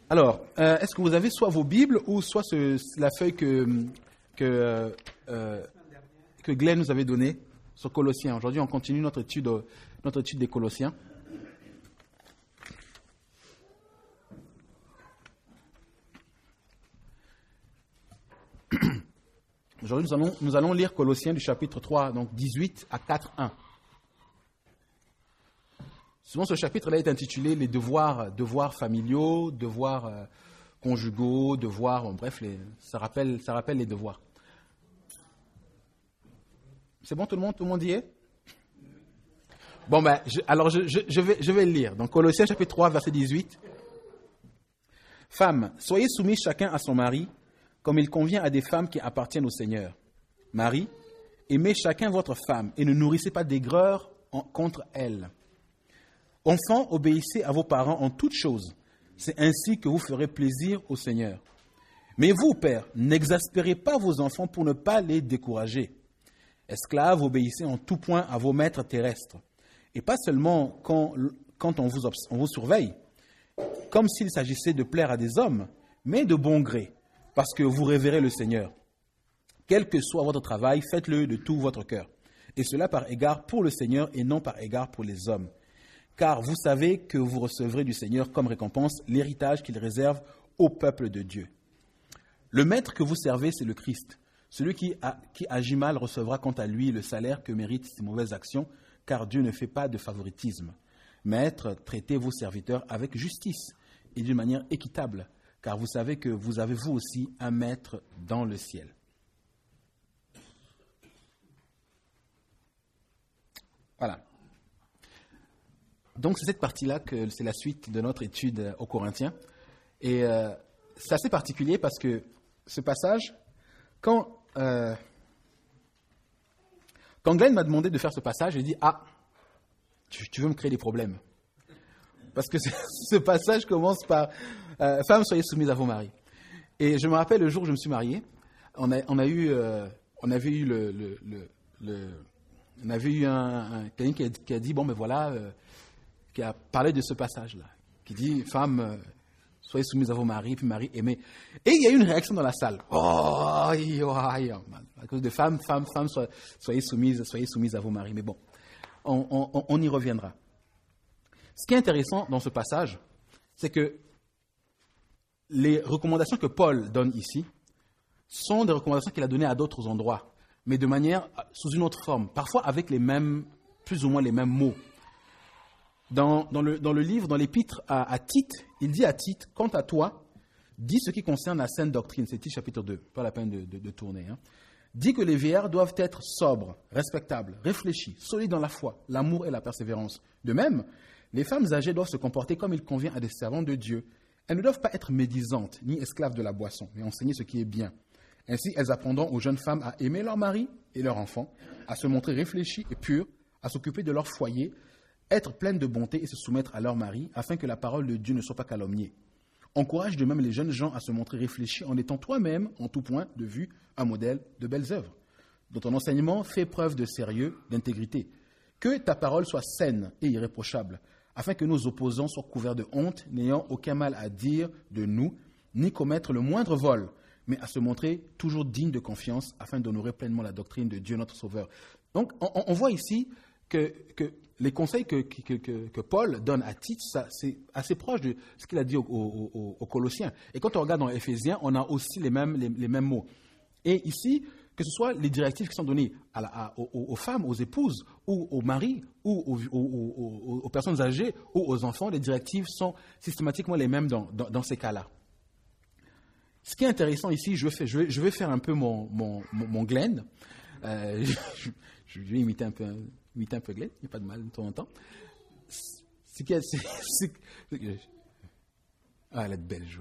Alors, est-ce que vous avez soit vos Bibles ou soit la feuille que Glenn nous avait donnée sur Colossiens. Aujourd'hui, on continue notre étude des Colossiens. Aujourd'hui, nous allons lire Colossiens du chapitre 3, donc 18 à 4.1. Souvent, ce chapitre-là est intitulé « Les devoirs familiaux, devoirs conjugaux, devoirs... » Bref, ça rappelle les devoirs. C'est bon, tout le monde y est? Bon, ben, je vais le lire. Donc, Colossiens chapitre 3, verset 18. « Femmes, soyez soumis chacun à son mari, comme il convient à des femmes qui appartiennent au Seigneur. Marie, aimez chacun votre femme et ne nourrissez pas d'aigreur contre elle. Enfants, obéissez à vos parents en toutes choses. C'est ainsi que vous ferez plaisir au Seigneur. Mais vous, pères, n'exaspérez pas vos enfants pour ne pas les décourager. Esclaves, obéissez en tout point à vos maîtres terrestres. Et pas seulement quand on vous surveille, comme s'il s'agissait de plaire à des hommes, mais de bon gré, parce que vous révérez le Seigneur. Quel que soit votre travail, faites-le de tout votre cœur. Et cela par égard pour le Seigneur et non par égard pour les hommes. Car vous savez que vous recevrez du Seigneur comme récompense l'héritage qu'il réserve au peuple de Dieu. Le maître que vous servez, c'est le Christ. Celui qui agit mal recevra quant à lui le salaire que méritent ses mauvaises actions, car Dieu ne fait pas de favoritisme. Maître, traitez vos serviteurs avec justice et d'une manière équitable, car vous savez que vous avez vous aussi un maître dans le ciel. Voilà. Donc, c'est cette partie-là que c'est la suite de notre étude aux Corinthiens. Et c'est assez particulier parce que ce passage, quand Glenn m'a demandé de faire ce passage, j'ai dit « Ah, tu veux me créer des problèmes ?» Parce que ce passage commence par « Femmes, soyez soumises à vos maris ». Et je me rappelle le jour où je me suis marié, on avait eu quelqu'un qui a dit « Bon, mais voilà... qui a parlé de ce passage-là, qui dit « Femmes, soyez soumises à vos maris, puis maris, aimez. » Et il y a eu une réaction dans la salle. « Oh, à cause de femmes, soyez soumises à vos maris. » Mais bon, on y reviendra. Ce qui est intéressant dans ce passage, c'est que les recommandations que Paul donne ici sont des recommandations qu'il a données à d'autres endroits, mais de manière, sous une autre forme, parfois avec plus ou moins les mêmes mots. Dans le livre, dans l'épître à Tite, il dit à Tite, quant à toi, dis ce qui concerne la saine doctrine. C'est Tite chapitre 2, pas la peine de tourner. Dis que les vieillards doivent être sobres, respectables, réfléchis, solides dans la foi, l'amour et la persévérance. De même, les femmes âgées doivent se comporter comme il convient à des servantes de Dieu. Elles ne doivent pas être médisantes, ni esclaves de la boisson, mais enseigner ce qui est bien. Ainsi, elles apprendront aux jeunes femmes à aimer leur mari et leurs enfants, à se montrer réfléchies et pures, à s'occuper de leur foyer, être pleines de bonté et se soumettre à leur mari, afin que la parole de Dieu ne soit pas calomniée. Encourage de même les jeunes gens à se montrer réfléchis en étant toi-même, en tout point de vue, un modèle de belles œuvres. Dans ton enseignement, fais preuve de sérieux, d'intégrité. Que ta parole soit saine et irréprochable, afin que nos opposants soient couverts de honte, n'ayant aucun mal à dire de nous, ni commettre le moindre vol, mais à se montrer toujours dignes de confiance, afin d'honorer pleinement la doctrine de Dieu notre Sauveur. Donc, on voit ici que les conseils que Paul donne à Tite, c'est assez proche de ce qu'il a dit aux Colossiens. Et quand on regarde dans Éphésiens, on a aussi les mêmes mots. Et ici, que ce soit les directives qui sont données aux femmes, aux épouses, ou aux maris, ou aux personnes âgées, ou aux enfants, les directives sont systématiquement les mêmes dans ces cas-là. Ce qui est intéressant ici, je vais faire un peu mon Glenn. Je vais imiter un peu Glenn, il n'y a pas de mal de temps en temps. Elle est belle, Jo.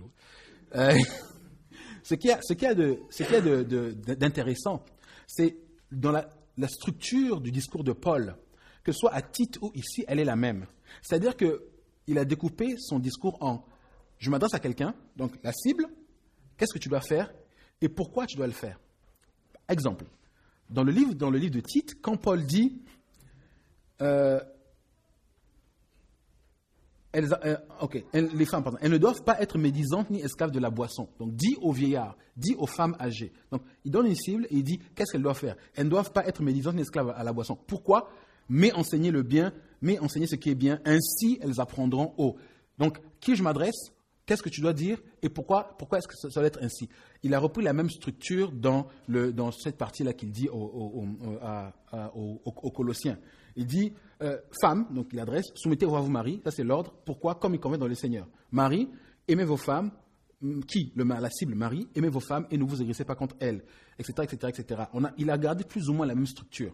Ce qu'il y a d'intéressant, c'est dans la structure du discours de Paul, que ce soit à Tite ou ici, elle est la même. C'est-à-dire qu'il a découpé son discours en « je m'adresse à quelqu'un », donc la cible, qu'est-ce que tu dois faire et pourquoi tu dois le faire. Exemple, dans le livre de Tite, quand Paul dit les femmes, pardon, elles ne doivent pas être médisantes ni esclaves de la boisson. Donc, dit aux vieillards, dit aux femmes âgées. Donc, il donne une cible et il dit qu'est-ce qu'elles doivent faire. Elles ne doivent pas être médisantes ni esclaves à la boisson. Pourquoi? Mais enseigner le bien, mais enseigner ce qui est bien. Ainsi, elles apprendront haut. Donc, qui je m'adresse? Qu'est-ce que tu dois dire? Et pourquoi est-ce que ça doit être ainsi? Il a repris la même structure dans cette partie-là qu'il dit aux Colossiens. Il dit, femmes, donc il adresse, soumettez-vous à vos maris, ça c'est l'ordre. Pourquoi? Comme il convient dans le Seigneur. Marie, aimez vos femmes, la cible, Marie, aimez vos femmes et ne vous aigrissez pas contre elles, etc., etc., etc. Il a gardé plus ou moins la même structure.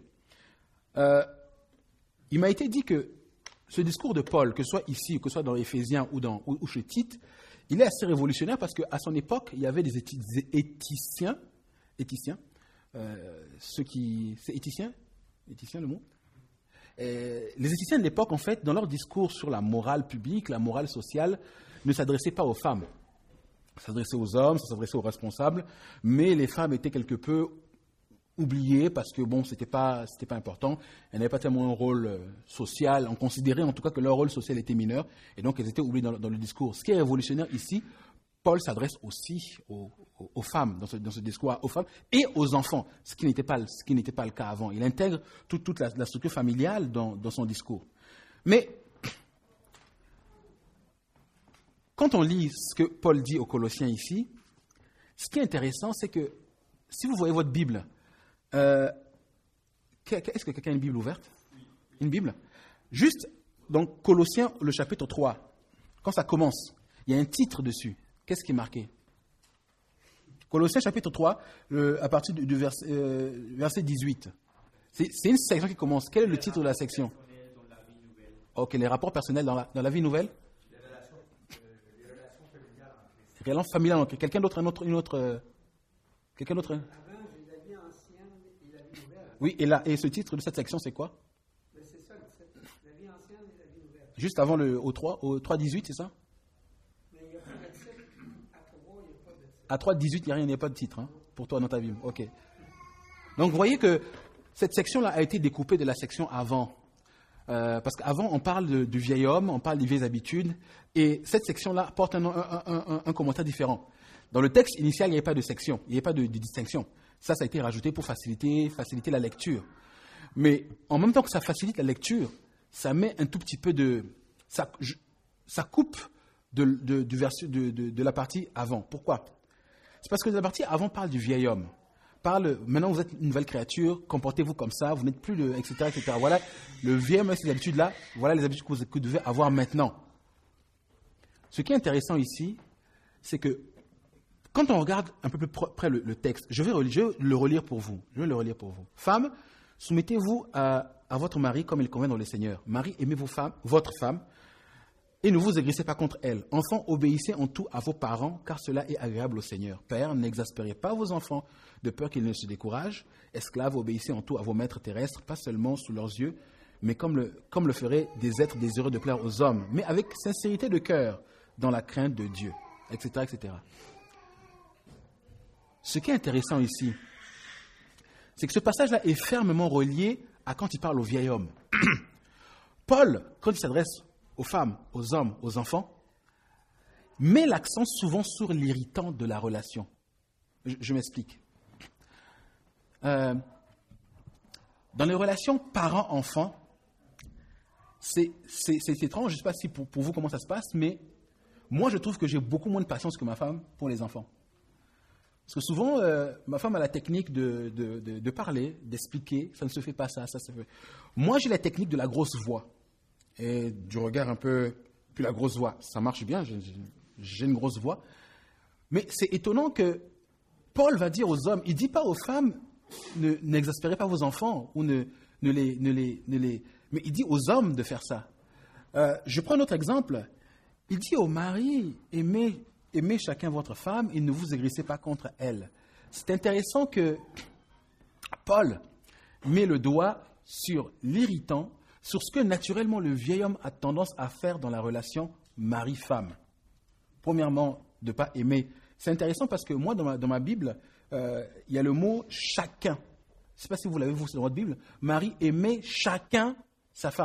Il m'a été dit que ce discours de Paul, que ce soit ici, que ce soit dans Éphésiens ou chez Tite, il est assez révolutionnaire parce qu'à son époque, il y avait des éthiciens, c'est éthicien le mot? Les éthiciens de l'époque, en fait, dans leur discours sur la morale publique, la morale sociale, ne s'adressaient pas aux femmes. Ça s'adressait aux hommes, ça s'adressait aux responsables, mais les femmes étaient quelque peu oubliées parce que, bon, c'était pas important. Elles n'avaient pas tellement un rôle social. On considérait en tout cas que leur rôle social était mineur, et donc elles étaient oubliées dans le discours. Ce qui est révolutionnaire ici, Paul s'adresse aussi aux femmes, dans ce discours, aux femmes et aux enfants, ce qui n'était pas le cas avant. Il intègre toute la structure familiale dans son discours. Mais quand on lit ce que Paul dit aux Colossiens ici, ce qui est intéressant, c'est que si vous voyez votre Bible, est-ce que quelqu'un a une Bible ouverte? Une Bible? Juste, donc, Colossiens, le chapitre 3, quand ça commence, il y a un titre dessus. Qu'est-ce qui est marqué? Colossiens chapitre 3, à partir du verset 18. C'est une section qui commence. Quel est le titre de la section? Ok, les rapports personnels dans la vie nouvelle? Les relations familiales. Okay. Quelqu'un d'autre, quelqu'un d'autre? Oui, et ce titre de cette section, c'est quoi? C'est ça, la vie ancienne et la vie nouvelle. Juste avant au 3.18, c'est ça? À 3.18, il n'y a pas de titre, hein, pour toi dans ta Bible. Ok. Donc, vous voyez que cette section-là a été découpée de la section avant. Parce qu'avant, on parle du vieil homme, on parle des vieilles habitudes, et cette section-là porte un commentaire différent. Dans le texte initial, il n'y avait pas de section, il n'y avait pas de distinction. Ça a été rajouté pour faciliter la lecture. Mais en même temps que ça facilite la lecture, ça met un tout petit peu ça coupe de la partie avant. Pourquoi? C'est parce que la partie avant parle du vieil homme. Maintenant vous êtes une nouvelle créature, comportez-vous comme ça, vous n'êtes plus etc., etc. Voilà le vieil homme, ces habitudes-là, voilà les habitudes que vous devez avoir maintenant. Ce qui est intéressant ici, c'est que quand on regarde un peu plus près le texte, je vais le relire pour vous. Femmes, soumettez-vous à votre mari comme il convient dans le Seigneur. Marie, aimez votre femme, et ne vous aigrissez pas contre elle. Enfants, obéissez en tout à vos parents, car cela est agréable au Seigneur. Pères, n'exaspérez pas vos enfants, de peur qu'ils ne se découragent. Esclaves, obéissez en tout à vos maîtres terrestres, pas seulement sous leurs yeux, mais comme le feraient des êtres désireux de plaire aux hommes, mais avec sincérité de cœur, dans la crainte de Dieu, etc., etc. Ce qui est intéressant ici, c'est que ce passage-là est fermement relié à quand il parle au vieil homme. Paul, quand il s'adresse aux femmes, aux hommes, aux enfants, met l'accent souvent sur l'irritant de la relation. Je m'explique. Dans les relations parents-enfants, c'est étrange, je ne sais pas si pour vous comment ça se passe, mais moi je trouve que j'ai beaucoup moins de patience que ma femme pour les enfants. Parce que souvent, ma femme a la technique de parler, d'expliquer, ça ne se fait pas ça se fait. Moi j'ai la technique de la grosse voix. Et du regard un peu, puis la grosse voix, ça marche bien, j'ai une grosse voix. Mais c'est étonnant que Paul va dire aux hommes, il ne dit pas aux femmes, n'exaspérez pas vos enfants, ou ne les... Mais il dit aux hommes de faire ça. Je prends un autre exemple. Il dit aux maris, aimez chacun votre femme et ne vous aigrissez pas contre elle. C'est intéressant que Paul met le doigt sur l'irritant, sur ce que naturellement le vieil homme a tendance à faire dans la relation mari-femme. Premièrement, de ne pas aimer. C'est intéressant parce que moi, dans ma Bible, il y a le mot « chacun ». Je ne sais pas si vous l'avez vu dans votre Bible. Mari aimait chacun sa femme.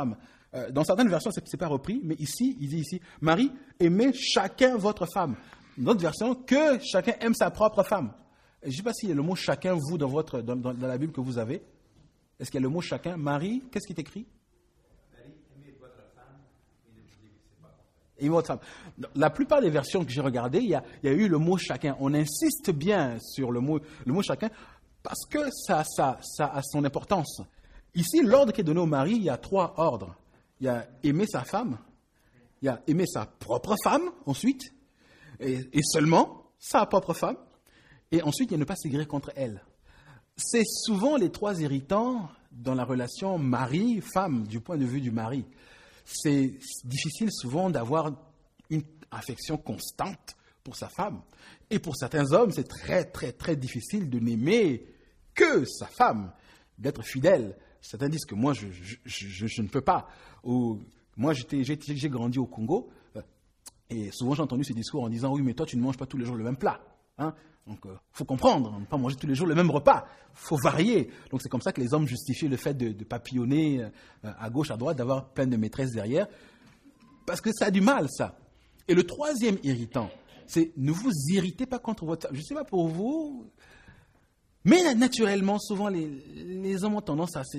Dans certaines versions, c'est pas repris, mais ici, il dit ici, Marie, aimez chacun votre femme. Dans d'autres versions, que chacun aime sa propre femme. Je ne sais pas s'il y a le mot chacun, vous, dans la Bible que vous avez. Est-ce qu'il y a le mot chacun? Marie, qu'est-ce qui est écrit? Marie, aimez votre femme et ne vous divisez pas. Aimez votre femme. La plupart des versions que j'ai regardées, il y a eu le mot chacun. On insiste bien sur le mot chacun parce que ça a son importance. Ici, l'ordre qui est donné au mari, il y a 3 ordres. Il y a aimer sa femme, il y a aimer sa propre femme ensuite, et seulement sa propre femme, et ensuite il y a ne pas s'aigrir contre elle. C'est souvent les 3 irritants dans la relation mari-femme, du point de vue du mari. C'est difficile souvent d'avoir une affection constante pour sa femme. Et pour certains hommes, c'est très, très, très difficile de n'aimer que sa femme, d'être fidèle. Certains disent que moi, je ne peux pas. Ou, moi, j'ai grandi au Congo, et souvent j'ai entendu ce discours en disant « Oui, mais toi, tu ne manges pas tous les jours le même plat. Hein? Donc, il faut comprendre, ne pas manger tous les jours le même repas. Il faut varier. » Donc, c'est comme ça que les hommes justifient le fait de papillonner à gauche, à droite, d'avoir plein de maîtresses derrière. Parce que ça a du mal, ça. Et le 3e irritant, c'est « Ne vous irritez pas contre votre femme. » Je ne sais pas pour vous, mais naturellement, souvent, les hommes ont tendance à se...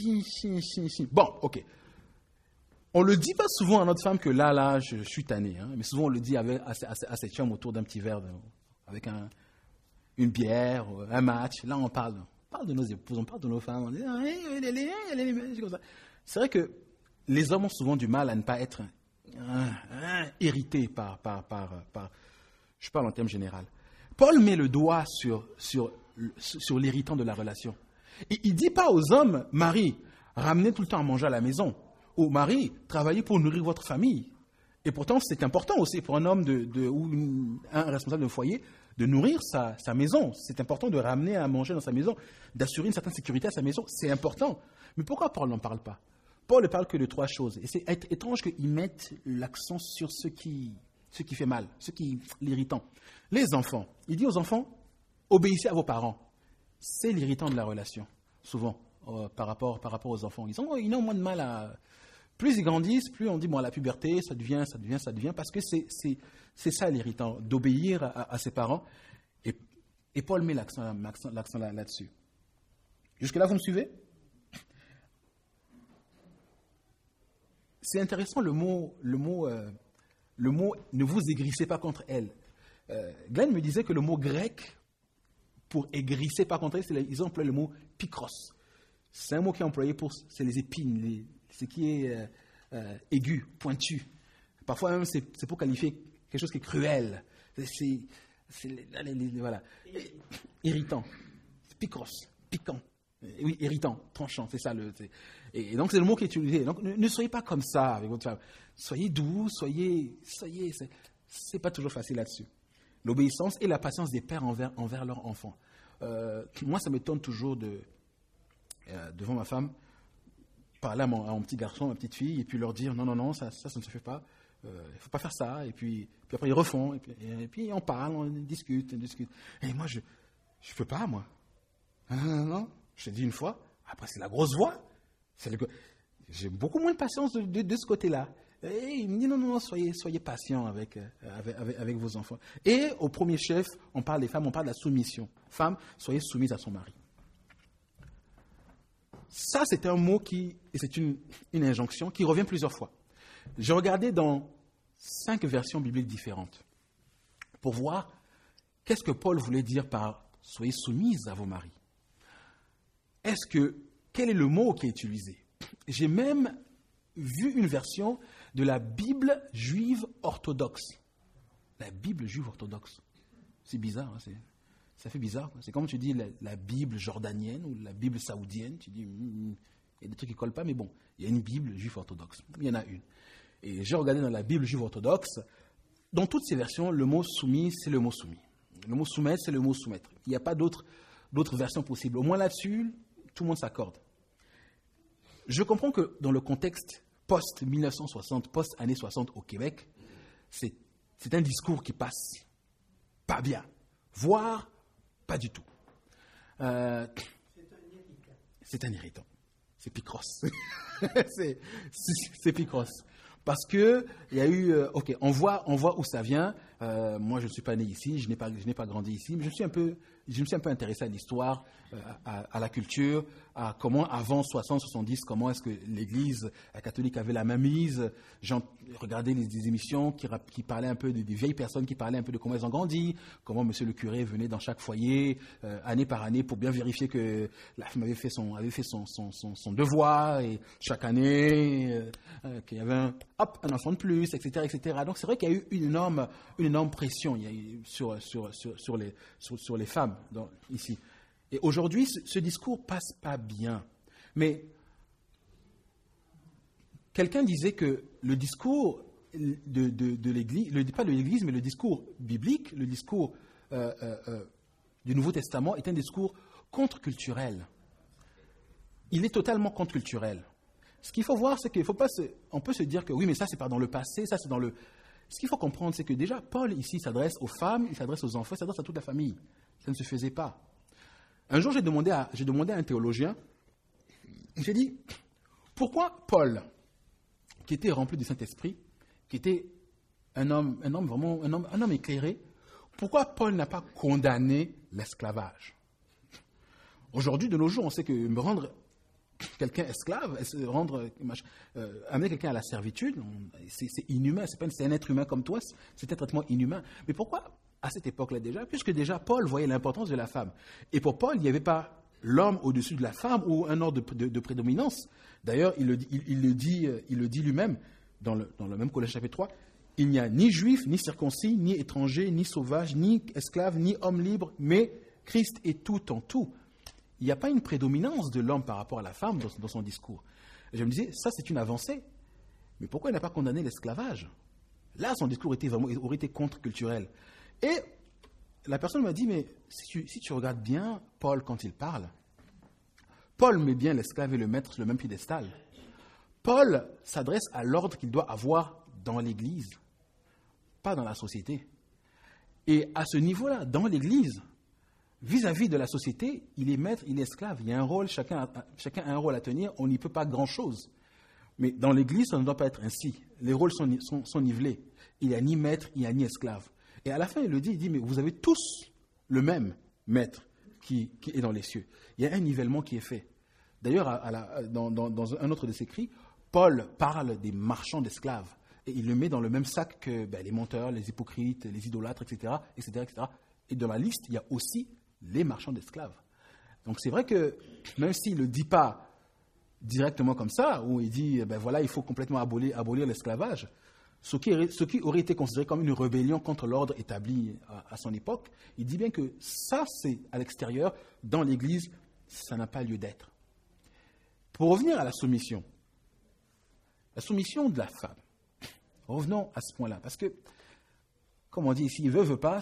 Bon, ok. On ne le dit pas souvent à notre femme que là, je suis tanné. Hein, mais souvent, on le dit à cette femme autour d'un petit verre, avec une bière, un match. Là, on parle de nos épouses, on parle de nos femmes. On dit, comme ça. C'est vrai que les hommes ont souvent du mal à ne pas être irrités par... Je parle en termes généraux. Paul met le doigt sur l'irritant de la relation. Et il ne dit pas aux hommes, Marie, ramenez tout le temps à manger à la maison. Ou Marie, travaillez pour nourrir votre famille. Et pourtant, c'est important aussi pour un homme ou un responsable de foyer de nourrir sa maison. C'est important de ramener à manger dans sa maison, d'assurer une certaine sécurité à sa maison. C'est important. Mais pourquoi Paul n'en parle pas? Paul ne parle que de 3 choses. Et c'est étrange qu'il mette l'accent sur ce qui fait mal, ce qui est l'irritant. Les enfants. Il dit aux enfants, obéissez à vos parents. C'est l'irritant de la relation, souvent, par rapport aux enfants. Ils ont moins de mal à... Plus ils grandissent, plus on dit, bon, la puberté, ça devient, parce que c'est ça l'irritant, d'obéir à ses parents. Et Paul met l'accent là-dessus. Jusque-là, vous me suivez? C'est intéressant le mot ne vous aigrissez pas contre elle. Glenn me disait que le mot grec pour aigrisser pas contre elle, ils ont employé le mot pikros. C'est un mot qui est employé c'est les épines, ce qui est aigu, pointu. Parfois même, c'est pour qualifier quelque chose qui est cruel. Voilà. Irritant. Pikros, piquant. Oui, irritant, tranchant, c'est ça. Et donc, c'est le mot qui est utilisé. Donc, ne soyez pas comme ça avec votre femme. Soyez doux, c'est pas toujours facile là-dessus. L'obéissance et la patience des pères envers leurs enfants. Moi, ça m'étonne toujours devant ma femme, parler à mon petit garçon, à ma petite fille, et puis leur dire non, ça ne se fait pas, il ne faut pas faire ça, et puis après ils refont, et puis on parle, on discute. Et moi, je ne peux pas, moi. Non, je t'ai dit une fois, après c'est la grosse voix. J'ai beaucoup moins de patience de ce côté-là. Et il me dit non, soyez patient avec vos enfants. Et au premier chef, on parle des femmes, on parle de la soumission. Femme, soyez soumise à son mari. Ça, c'est un mot et c'est une injonction qui revient plusieurs fois. J'ai regardé dans 5 versions bibliques différentes pour voir qu'est-ce que Paul voulait dire par « soyez soumises à vos maris ». Quel est le mot qui est utilisé? J'ai même vu une version de la Bible juive orthodoxe. La Bible juive orthodoxe. C'est bizarre, hein, ça fait bizarre. C'est comme tu dis la Bible jordanienne ou la Bible saoudienne. Tu dis, il y a des trucs qui ne collent pas, mais bon, il y a une Bible juive orthodoxe. Il y en a une. Et j'ai regardé dans la Bible juive orthodoxe, dans toutes ces versions, le mot soumis, c'est le mot soumis. Le mot soumettre, c'est le mot soumettre. Il n'y a pas d'autres versions possibles. Au moins là-dessus, tout le monde s'accorde. Je comprends que dans le contexte post-1960, post-années 60 au Québec, c'est un discours qui passe pas bien, voire pas du tout. C'est un irritant. c'est Picross. C'est Picross. Parce que il y a eu, ok, on voit où ça vient. Moi, je ne suis pas né ici, je n'ai pas grandi ici, mais je me suis un peu intéressé à l'histoire, à la culture, à comment avant 60-70, comment est-ce que l'Église catholique avait la main mise. J'ai regardé des émissions qui parlaient un peu des vieilles personnes, qui parlaient un peu de comment elles ont grandi, comment Monsieur le curé venait dans chaque foyer année par année pour bien vérifier que la femme avait fait son devoir, et chaque année qu'il y avait un enfant de plus, etc., etc. Donc c'est vrai qu'il y a eu une énorme pression sur les femmes ici. Et aujourd'hui, ce discours passe pas bien. Mais quelqu'un disait que le discours de l'Église, pas de l'Église, mais le discours biblique, le discours du Nouveau Testament est un discours contre-culturel. Il est totalement contre-culturel. Ce qu'il faut voir, c'est qu'il faut pas on peut se dire que oui, mais ça c'est pas dans le passé, ça c'est dans le... Ce qu'il faut comprendre, c'est que déjà, Paul ici s'adresse aux femmes, il s'adresse aux enfants, il s'adresse à toute la famille. Ça ne se faisait pas. Un jour, j'ai demandé à un théologien, j'ai dit, pourquoi Paul, qui était rempli du Saint-Esprit, qui était un homme éclairé, pourquoi Paul n'a pas condamné l'esclavage? Aujourd'hui, de nos jours, on sait que me rendre quelqu'un esclave, amener quelqu'un à la servitude, c'est inhumain, c'est un être humain comme toi, c'est un traitement inhumain. Mais pourquoi, à cette époque-là déjà, puisque déjà Paul voyait l'importance de la femme. Et pour Paul, il n'y avait pas l'homme au-dessus de la femme ou un ordre de prédominance. D'ailleurs, il le dit lui-même dans le même Colossiens chapitre 3, il n'y a ni juif, ni circoncis, ni étranger, ni sauvage, ni esclave, ni homme libre, mais Christ est tout en tout. Il n'y a pas une prédominance de l'homme par rapport à la femme dans son discours. Et je me disais, ça c'est une avancée. Mais pourquoi il n'a pas condamné l'esclavage? Là, son discours aurait été contre-culturel. Et la personne m'a dit, mais si tu regardes bien Paul quand il parle, Paul met bien l'esclave et le maître sur le même piédestal. Paul s'adresse à l'ordre qu'il doit avoir dans l'Église, pas dans la société. Et à ce niveau-là, dans l'Église, vis-à-vis de la société, il est maître, il est esclave. Il y a un rôle, chacun a un rôle à tenir, on n'y peut pas grand-chose. Mais dans l'Église, ça ne doit pas être ainsi. Les rôles sont nivelés. Il n'y a ni maître, il n'y a ni esclave. Et à la fin, il dit, mais vous avez tous le même maître qui est dans les cieux. Il y a un nivellement qui est fait. D'ailleurs, dans un autre de ses écrits, Paul parle des marchands d'esclaves. Et il le met dans le même sac que les menteurs, les hypocrites, les idolâtres, etc., etc., etc. Et dans la liste, il y a aussi les marchands d'esclaves. Donc c'est vrai que même s'il ne le dit pas directement comme ça, où il dit, voilà, il faut complètement abolir l'esclavage, ce qui aurait été considéré comme une rébellion contre l'ordre établi à son époque, il dit bien que ça, c'est à l'extérieur, dans l'Église, ça n'a pas lieu d'être. Pour revenir à la soumission de la femme, revenons à ce point-là, parce que, comme on dit ici, veut pas,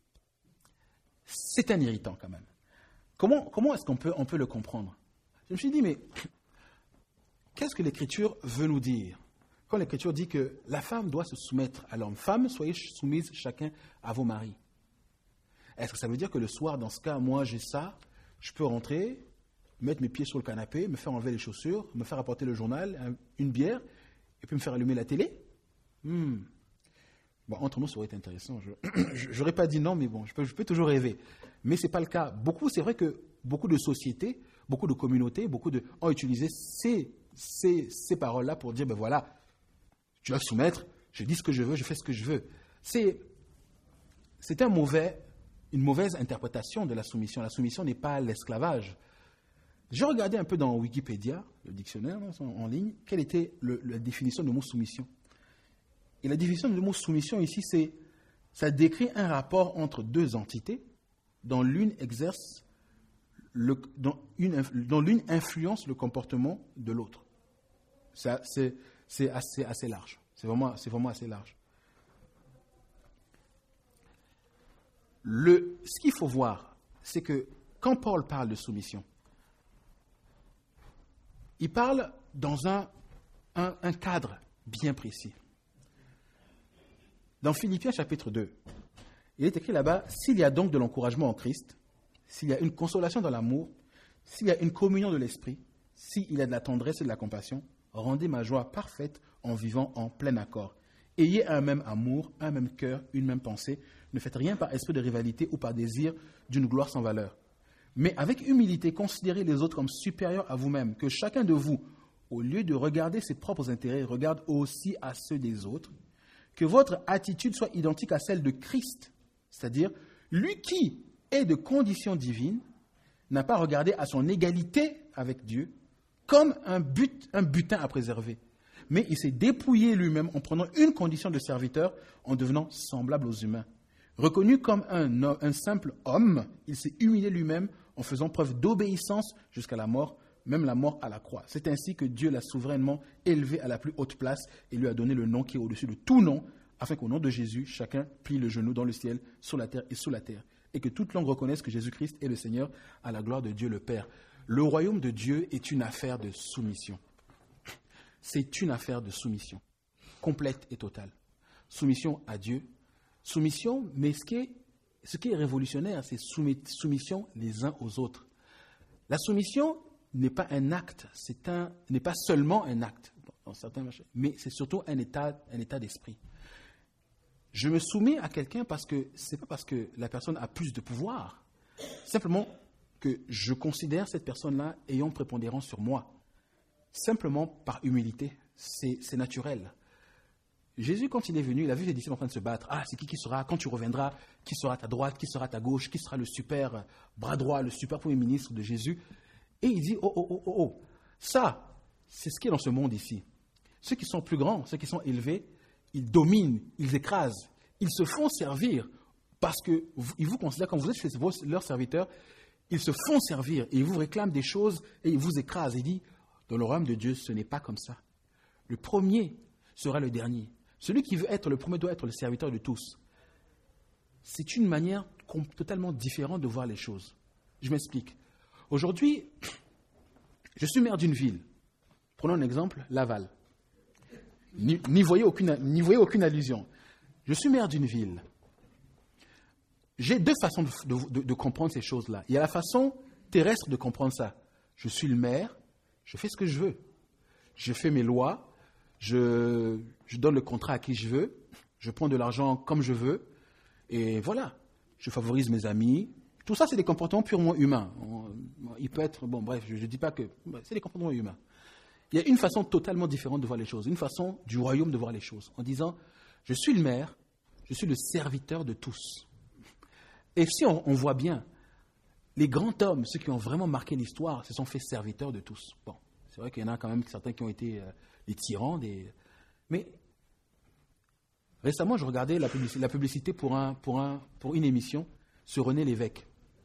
c'est un irritant quand même. Comment est-ce qu'on peut le comprendre? Je me suis dit, mais qu'est-ce que l'Écriture veut nous dire? Quand l'Écriture dit que la femme doit se soumettre à l'homme, femmes, soyez soumises chacun à vos maris. Est-ce que ça veut dire que le soir, dans ce cas, moi j'ai ça, je peux rentrer, mettre mes pieds sur le canapé, me faire enlever les chaussures, me faire apporter le journal, une bière, et puis me faire allumer la télé? Bon, entre nous, ça aurait été intéressant. Je n'aurais pas dit non, mais bon, je peux toujours rêver. Mais ce n'est pas le cas. C'est vrai que beaucoup de sociétés, beaucoup de communautés, ont utilisé ces paroles-là pour dire, voilà, tu dois te soumettre, je dis ce que je veux, je fais ce que je veux. C'est une mauvaise interprétation de la soumission. La soumission n'est pas l'esclavage. J'ai regardé un peu dans Wikipédia, le dictionnaire en ligne, quelle était la définition du mot soumission. Et la définition du mot soumission ici, ça décrit un rapport entre deux entités dont l'une influence le comportement de l'autre. C'est assez large. C'est vraiment assez large. Ce qu'il faut voir, c'est que quand Paul parle de soumission, il parle dans un cadre bien précis. Dans Philippiens chapitre 2, il est écrit là-bas, s'il y a donc de l'encouragement en Christ, s'il y a une consolation dans l'amour, s'il y a une communion de l'esprit, s'il y a de la tendresse et de la compassion, rendez ma joie parfaite en vivant en plein accord. Ayez un même amour, un même cœur, une même pensée. Ne faites rien par esprit de rivalité ou par désir d'une gloire sans valeur. Mais avec humilité, considérez les autres comme supérieurs à vous-même, que chacun de vous, au lieu de regarder ses propres intérêts, regarde aussi à ceux des autres, que votre attitude soit identique à celle de Christ, c'est-à-dire lui qui est de condition divine, n'a pas regardé à son égalité avec Dieu comme un butin à préserver, mais il s'est dépouillé lui-même en prenant une condition de serviteur, en devenant semblable aux humains. Reconnu comme un simple homme, il s'est humilié lui-même en faisant preuve d'obéissance jusqu'à la mort, même la mort à la croix. C'est ainsi que Dieu l'a souverainement élevé à la plus haute place et lui a donné le nom qui est au-dessus de tout nom, afin qu'au nom de Jésus, chacun plie le genou dans le ciel, sur la terre et sous la terre, et que toute langue reconnaisse que Jésus-Christ est le Seigneur, à la gloire de Dieu le Père. Le royaume de Dieu est une affaire de soumission. C'est une affaire de soumission, complète et totale. Soumission à Dieu, soumission, mais ce qui est révolutionnaire, c'est soumission les uns aux autres. La soumission n'est pas un acte, n'est pas seulement un acte, dans certains machins, mais c'est surtout un état d'esprit. Je me soumets à quelqu'un c'est pas parce que la personne a plus de pouvoir, simplement que je considère cette personne-là ayant prépondérance sur moi, simplement par humilité, c'est naturel. Jésus, quand il est venu, il a vu les disciples en train de se battre. Ah, c'est qui sera, quand tu reviendras, qui sera à ta droite, qui sera à ta gauche, qui sera le super bras droit, le super premier ministre de Jésus. Et il dit, oh, ça, c'est ce qui est dans ce monde ici. Ceux qui sont plus grands, ceux qui sont élevés, ils dominent, ils écrasent, ils se font servir parce qu'ils vous considèrent, quand vous êtes leurs serviteurs, ils se font servir et ils vous réclament des choses et ils vous écrasent. Il dit, dans le royaume de Dieu, ce n'est pas comme ça. Le premier sera le dernier. Celui qui veut être le premier doit être le serviteur de tous. C'est une manière totalement différente de voir les choses. Je m'explique. Aujourd'hui, je suis maire d'une ville. Prenons un exemple, Laval. N'y voyez aucune allusion. Je suis maire d'une ville. J'ai deux façons de comprendre ces choses-là. Il y a la façon terrestre de comprendre ça. Je suis le maire, je fais ce que je veux. Je fais mes lois, je donne le contrat à qui je veux, je prends de l'argent comme je veux, et voilà. Je favorise mes amis. Tout ça, c'est des comportements purement humains. Il peut être, bon, bref, je ne dis pas que... C'est des comportements humains. Il y a une façon totalement différente de voir les choses, une façon du royaume de voir les choses, en disant, je suis le maire, je suis le serviteur de tous. Et si on voit bien, les grands hommes, ceux qui ont vraiment marqué l'histoire, se sont fait serviteurs de tous. Bon, c'est vrai qu'il y en a quand même certains qui ont été des tyrans, mais récemment, je regardais la publicité pour une émission sur René Lévesque.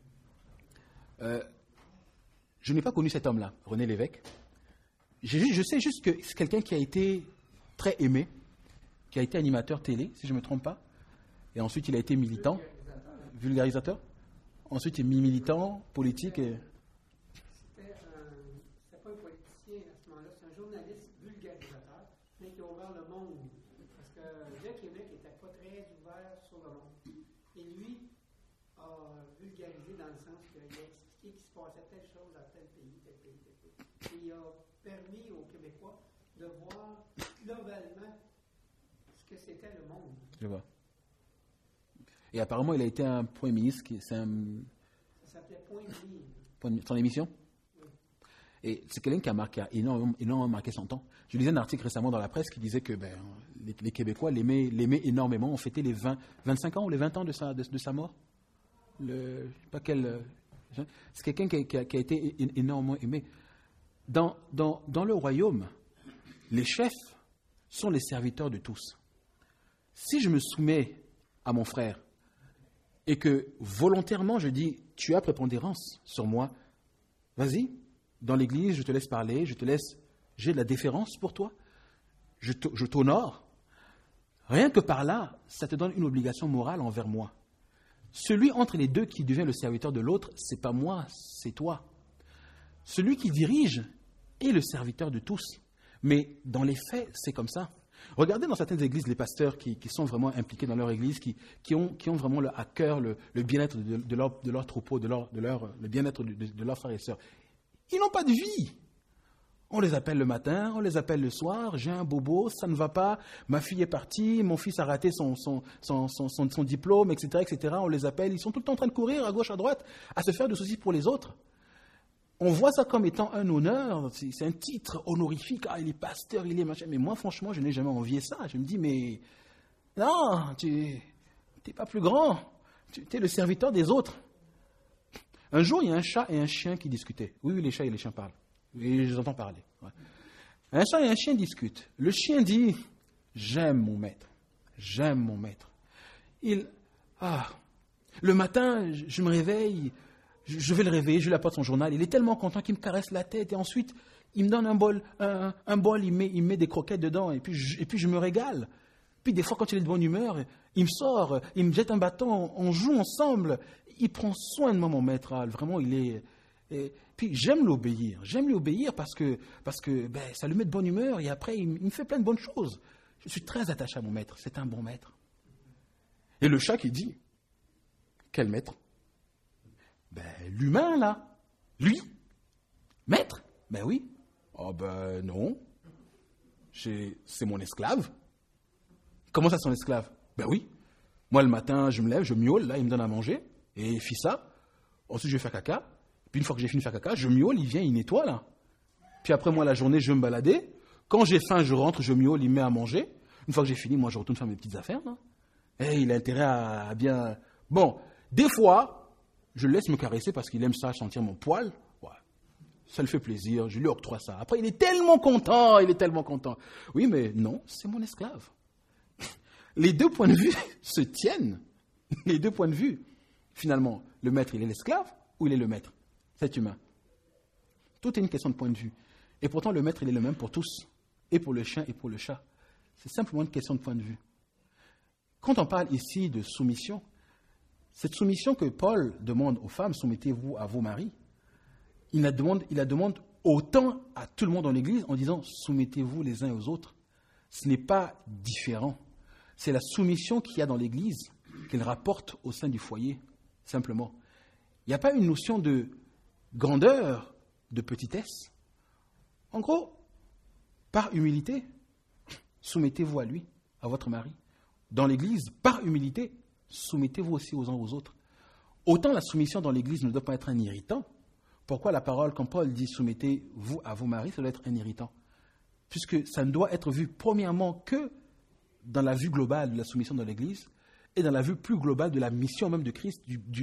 Je n'ai pas connu cet homme-là, René Lévesque. Je sais juste que c'est quelqu'un qui a été très aimé, qui a été animateur télé, si je ne me trompe pas, et ensuite il a été militant, vulgarisateur. Ensuite, il est militant, politique. C'était pas un politicien à ce moment-là, c'est un journaliste vulgarisateur, mais qui a ouvert le monde. Parce que le Québec n'était pas très ouvert sur le monde. Et lui a vulgarisé dans le sens qu'il a expliqué qu'il se passait telle chose à tel pays, tel pays, tel pays. Et il a permis aux Québécois de voir globalement ce que c'était le monde. Je vois. Et apparemment, il a été un Premier ministre Ça s'appelait Point de Mire. Son émission. Oui. Et c'est quelqu'un qui a énormément marqué son temps. Je lisais un article récemment dans la presse qui disait que les Québécois l'aimaient énormément. On fêtait les 25 ans ou les 20 ans de sa mort. C'est quelqu'un qui a été énormément aimé. Dans le royaume, les chefs sont les serviteurs de tous. Si je me soumets à mon frère, et que volontairement je dis, tu as prépondérance sur moi, vas-y, dans l'église, je te laisse parler, j'ai de la déférence pour toi, je t'honore. Rien que par là, ça te donne une obligation morale envers moi. Celui entre les deux qui devient le serviteur de l'autre, c'est pas moi, c'est toi. Celui qui dirige est le serviteur de tous. Mais dans les faits, c'est comme ça. Regardez dans certaines églises les pasteurs qui sont vraiment impliqués dans leur église, qui ont vraiment à cœur le bien-être de leur troupeau, le bien-être de leurs frères et sœurs. Ils n'ont pas de vie. On les appelle le matin, on les appelle le soir, j'ai un bobo, ça ne va pas, ma fille est partie, mon fils a raté son diplôme, etc., etc. On les appelle, ils sont tout le temps en train de courir à gauche, à droite, à se faire de soucis pour les autres. On voit ça comme étant un honneur, c'est un titre honorifique, ah, il est pasteur, il est machin. Mais moi, franchement, je n'ai jamais envié ça. Je me dis, mais non, tu n'es pas plus grand, tu es le serviteur des autres. Un jour, il y a un chat et un chien qui discutaient. Oui, les chats et les chiens parlent. Et je les entends parler. Ouais. Un chat et un chien discutent. Le chien dit, j'aime mon maître. J'aime mon maître. Le matin, je me réveille, je vais le réveiller, je lui apporte son journal. Il est tellement content qu'il me caresse la tête. Et ensuite, il me donne un bol, il met des croquettes dedans. Et puis je me régale. Puis des fois, quand il est de bonne humeur, il me sort, il me jette un bâton, on joue ensemble. Il prend soin de moi, mon maître. Vraiment, il est... Et puis j'aime l'obéir. J'aime lui obéir parce que ça lui met de bonne humeur et après il me fait plein de bonnes choses. Je suis très attaché à mon maître. C'est un bon maître. Et le chat qui dit, quel maître? L'humain là. Lui? Maître? Oui. Oh non. C'est mon esclave. Comment ça son esclave? Oui. Moi le matin je me lève, je miaule, là il me donne à manger et il fit ça. Ensuite je vais faire caca. Puis une fois que j'ai fini de faire caca, je miaule, il vient, il nettoie là. Puis après moi la journée, je vais me balader. Quand j'ai faim, je rentre, je miaule, il me met à manger. Une fois que j'ai fini, moi je retourne faire mes petites affaires là. Et il a intérêt à bien... Bon, des fois, je le laisse me caresser parce qu'il aime ça, sentir mon poil. Ouais. Ça le fait plaisir, je lui octroie ça. Après, il est tellement content. Oui, mais non, c'est mon esclave. Les deux points de vue se tiennent. Les deux points de vue. Finalement, le maître, il est l'esclave ou il est le maître? C'est humain. Tout est une question de point de vue. Et pourtant, le maître, il est le même pour tous. Et pour le chien et pour le chat. C'est simplement une question de point de vue. Quand on parle ici de soumission, cette soumission que Paul demande aux femmes, soumettez-vous à vos maris, il la demande autant à tout le monde dans l'Église en disant soumettez-vous les uns aux autres. Ce n'est pas différent. C'est la soumission qu'il y a dans l'Église qu'il rapporte au sein du foyer, simplement. Il n'y a pas une notion de grandeur, de petitesse. En gros, par humilité, soumettez-vous à lui, à votre mari. Dans l'Église, par humilité, soumettez-vous aussi aux uns aux autres. Autant la soumission dans l'Église ne doit pas être un irritant. Pourquoi la parole, quand Paul dit soumettez-vous à vos maris, ça doit être un irritant? Puisque ça ne doit être vu premièrement que dans la vue globale de la soumission dans l'Église et dans la vue plus globale de la mission même de Christ,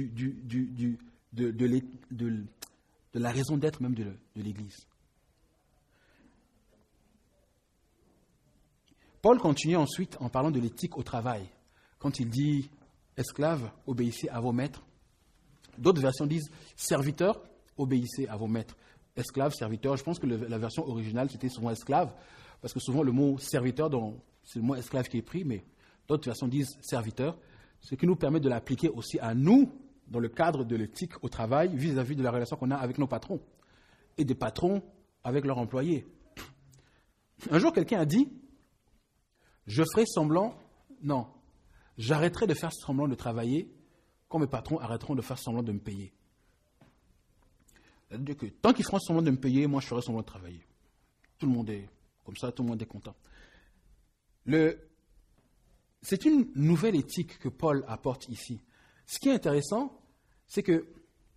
de la raison d'être même de l'Église. Paul continue ensuite en parlant de l'éthique au travail. Quand il dit « esclaves, obéissez à vos maîtres », d'autres versions disent « serviteurs, obéissez à vos maîtres ». Esclaves, serviteurs, je pense que la version originale c'était souvent « esclave », parce que souvent le mot « serviteur », c'est le mot « esclave » qui est pris, mais d'autres versions disent « serviteurs », ce qui nous permet de l'appliquer aussi à nous, dans le cadre de l'éthique au travail, vis-à-vis de la relation qu'on a avec nos patrons, et des patrons avec leurs employés. Un jour, quelqu'un a dit « je ferai semblant, non, j'arrêterai de faire semblant de travailler quand mes patrons arrêteront de faire semblant de me payer. » C'est-à-dire que tant qu'ils feront semblant de me payer, moi je ferai semblant de travailler. Tout le monde est comme ça, tout le monde est content. C'est une nouvelle éthique que Paul apporte ici. Ce qui est intéressant, c'est que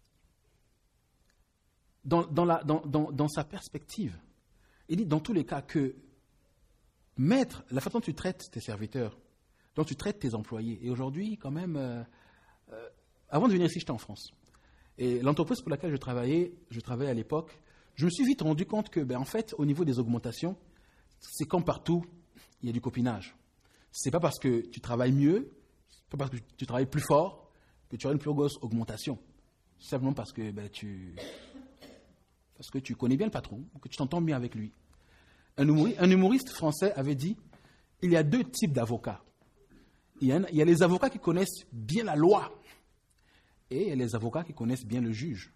dans sa perspective, il dit dans tous les cas que maître, la façon dont tu traites tes serviteurs, dont tu traites tes employés, et aujourd'hui quand même, avant de venir ici, j'étais en France. Et l'entreprise pour laquelle je travaillais à l'époque, je me suis vite rendu compte que, en fait, au niveau des augmentations, c'est comme partout, il y a du copinage. C'est pas parce que tu travailles mieux, c'est pas parce que tu travailles plus fort que tu auras une plus grosse augmentation. C'est simplement parce que tu connais bien le patron, que tu t'entends bien avec lui. Un humoriste français avait dit, il y a deux types d'avocats. Il y a les avocats qui connaissent bien la loi et il y a les avocats qui connaissent bien le juge.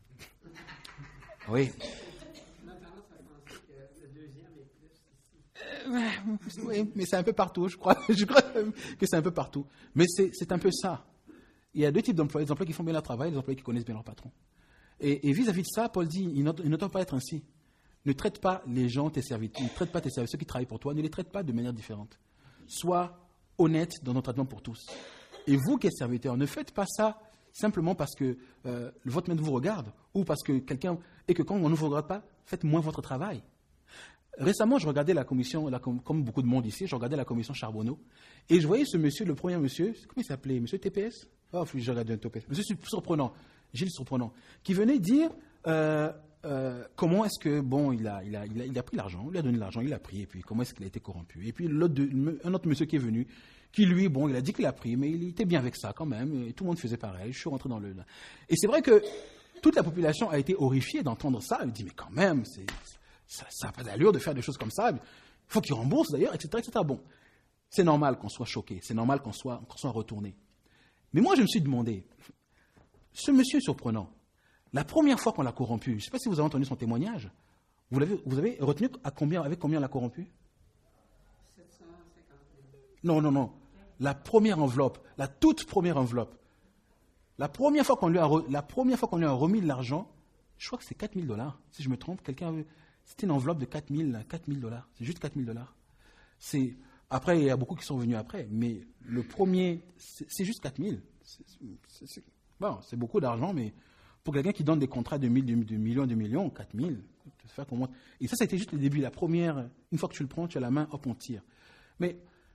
Oui. On a tendance à penser que le deuxième est plus ici. Oui, mais c'est un peu partout, je crois. Je crois que c'est un peu partout. Mais c'est un peu ça. Il y a deux types d'employés, les employés qui font bien leur travail et les employés qui connaissent bien leur patron. Et vis-à-vis de ça, Paul dit, il ne doit pas être ainsi. ne traite pas les gens, tes serviteurs, ne traite pas tes serviteurs, ceux qui travaillent pour toi, ne les traite pas de manière différente. Sois honnête dans ton traitement pour tous. Et vous qui êtes serviteurs, ne faites pas ça simplement parce que votre maître vous regarde ou parce que quelqu'un... Et que quand on ne vous regarde pas, faites moins votre travail. Récemment, je regardais la commission, comme beaucoup de monde ici, je regardais la commission Charbonneau et je voyais ce monsieur, le premier monsieur, comment il s'appelait? Monsieur TPS? Oh, je regardais un TPS. Monsieur Surprenant, Gilles Surprenant, qui venait dire comment est-ce que, bon, il a pris l'argent, il a donné l'argent, il a pris, et puis comment est-ce qu'il a été corrompu. Et puis un autre monsieur qui est venu, qui lui, bon, il a dit qu'il a pris, mais il était bien avec ça quand même, et tout le monde faisait pareil, je suis rentré dans le... Et c'est vrai que toute la population a été horrifiée d'entendre ça, elle dit, mais quand même, ça n'a pas d'allure de faire des choses comme ça, il faut qu'il rembourse d'ailleurs, etc., etc. Bon, c'est normal qu'on soit choqué, c'est normal qu'on soit retourné. Mais moi, je me suis demandé, ce monsieur Surprenant, la première fois qu'on l'a corrompu, je ne sais pas si vous avez entendu son témoignage, vous avez retenu avec combien on l'a corrompu? 750 Non, 000. non, non. La première enveloppe, la toute première enveloppe. La première fois qu'on lui a remis de l'argent, je crois que c'est $4,000. Si je me trompe, c'était une enveloppe de $4,000. C'est juste $4,000. Après, il y a beaucoup qui sont venus après, mais le premier, c'est juste 4,000. Bon, c'est beaucoup d'argent, mais pour quelqu'un qui donne des contrats de millions, 4,000, faire comment. Et ça a été juste le début, la première. Une fois que tu le prends, tu as la main, hop, on tire. Mais